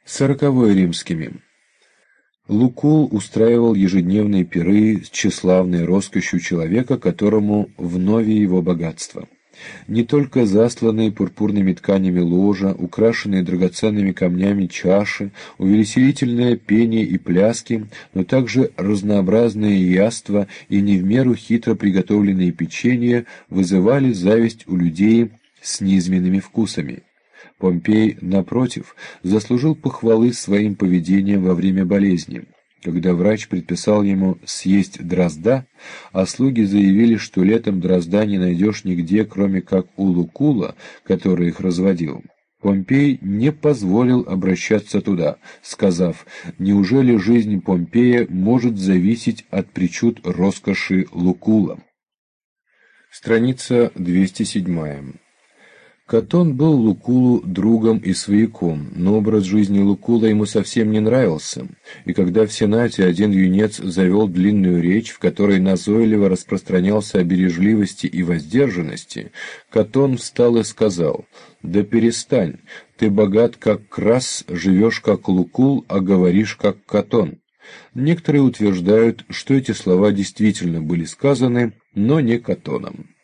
40 римскими. Лукул устраивал ежедневные пиры с тщеславной роскошью человека, которому вновь его богатство. Не только засланные пурпурными тканями ложа, украшенные драгоценными камнями чаши, увеселительное пение и пляски, но также разнообразные яства и не в меру хитро приготовленные печенья вызывали зависть у людей с низменными вкусами. Помпей, напротив, заслужил похвалы своим поведением во время болезни. Когда врач предписал ему съесть дрозда, а слуги заявили, что летом дрозда не найдешь нигде, кроме как у Лукула, который их разводил, Помпей не позволил обращаться туда, сказав: «Неужели жизнь Помпея может зависеть от причуд роскоши Лукула?» Страница 207. Катон был Лукулу другом и свояком, но образ жизни Лукула ему совсем не нравился, и когда в Сенате один юнец завел длинную речь, в которой назойливо распространялся о бережливости и воздержанности, Катон встал и сказал: «Да перестань, ты богат как Крас, живешь как Лукул, а говоришь как Катон». Некоторые утверждают, что эти слова действительно были сказаны, но не Катоном.